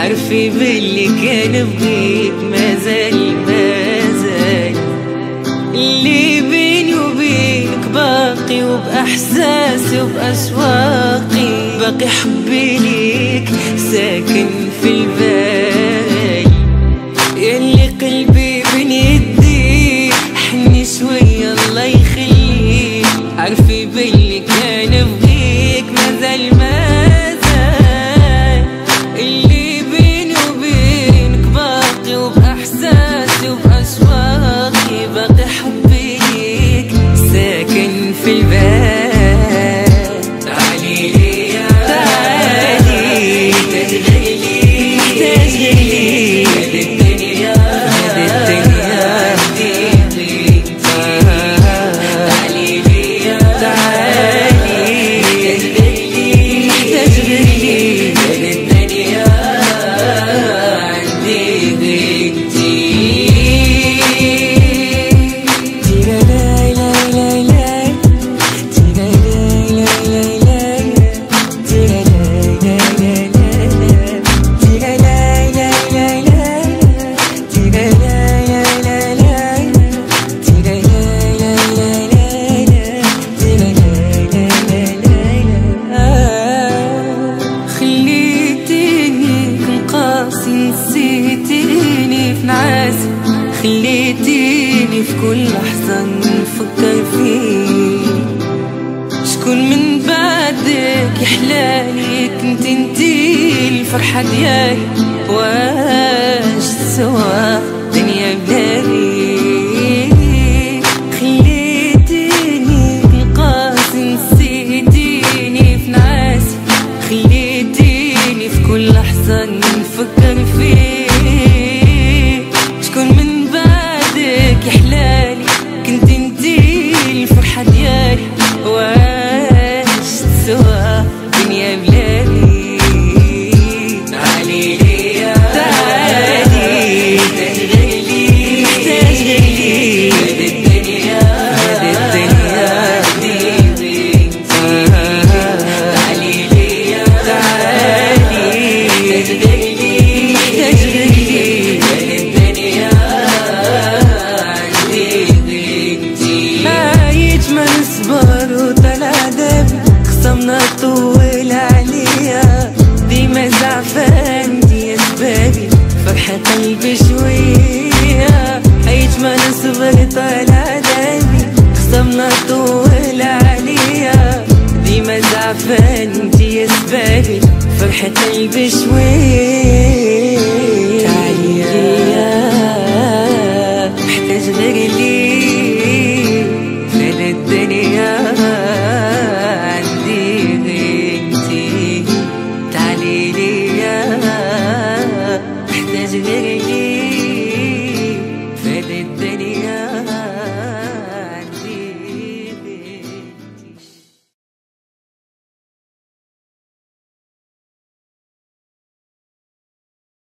عارفة باللي كان بغيك مازال اللي بيني وبينك باقي، وبأحساسي وبأشواقي باقي حبي ليك ساكن في البال. ياللي قلبي بين يديك حني شوية الله يخليك، عارفة باللي كان بغيك مازال اللي بيني وبينك باقي، وبأحساسي وبأشواقي باقي حبي ليك ساكن في البال. تعالي ليا تعالي تشغلي تشغلي هذه الدنيا حديقي. تعالي ليا تعالي تشغلي تشغلي هذه الدنيا عندي غيرتي. نسيتيني في نعاسي، خليتيني في كل لحظة نفكر فيك. شكون من بعدك يحلالي، كنت انتي الفرحة ديالي، واش تسوى دنيا بلادي. خليتيني بالقاسي، نسيتيني في نعاسي، خليتيني في كل لحظة نفكر فيك. شكون من بعدك يحلالي، كنت انتي الفرحة ديالي، واش تسوى دنيا بلادي. تعالي ليا تعالي تشغلي تشغلي هذه الدنيا حديقي. تعالي ليا تعالي تشغلي تشغلي هذه الدنيا عندي غيرتي. ما يجمل صبر وطلع دم، خصمنا طول عليا، ديما زعفان دي اسبابي فرحة قلبي شوية. يجمل صبر طلع دمي، خصمنا طول عليا، ديما زعفان دي اسبابي فرحة قلبي شوية.